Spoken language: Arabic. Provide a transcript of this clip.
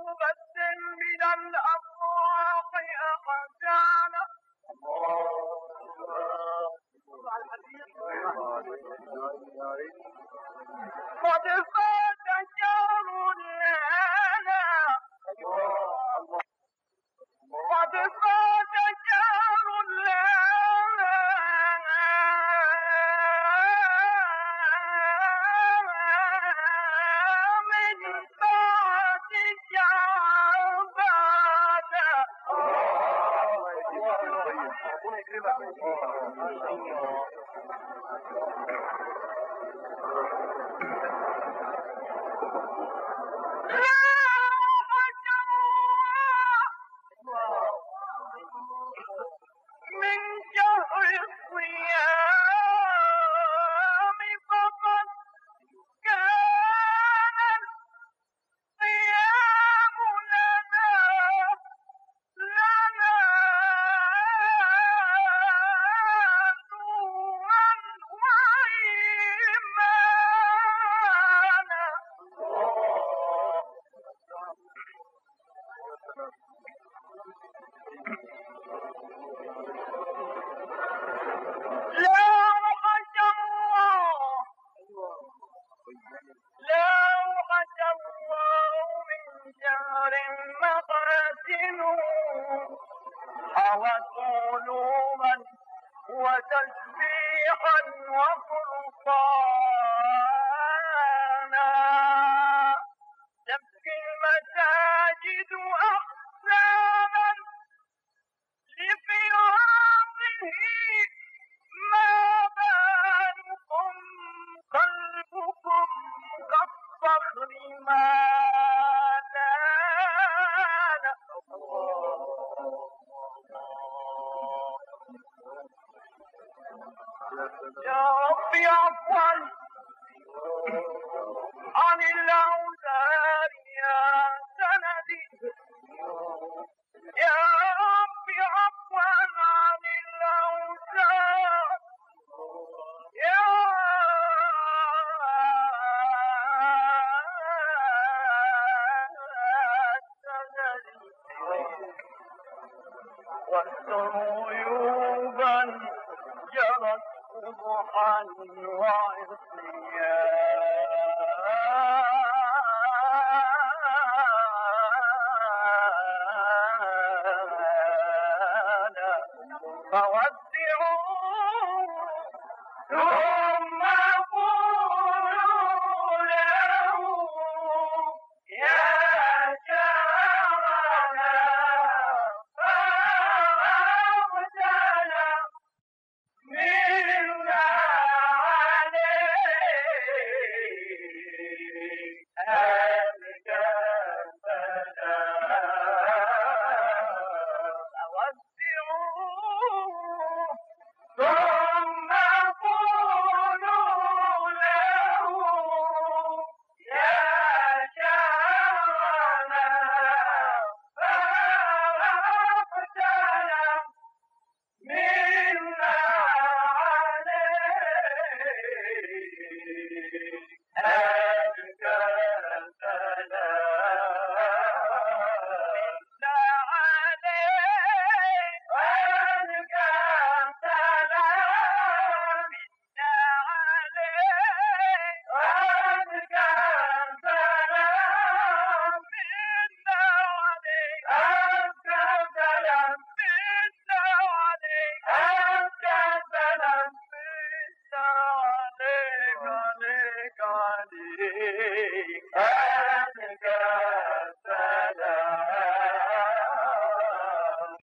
بدل من الأفراح أحزانا قد فات شهر لنا قد فات شهر لنا من بعد من شهر الصيام فقد كان الصيام لنا نورا وإيمانا لا وحش الله من شهر محاسن حوت علوما وتسبيحا وفرقانا تبكي المساجد أحزانا لفراقه ما بالكم قلبكم كالصخر ما لان يا رب عفوا عن الأوزار يا سندي يا رب عفوا عن الأوزار يا سندي واستر عيوبا جرت قبحا وعصيانا فودعوا ثم قولوا له يا شعرنا فأغتنا منا عليك أبكتنا فودعوا ثم قولوا له يا شعرنا فأغتنا منا عليك أبكتنا عليك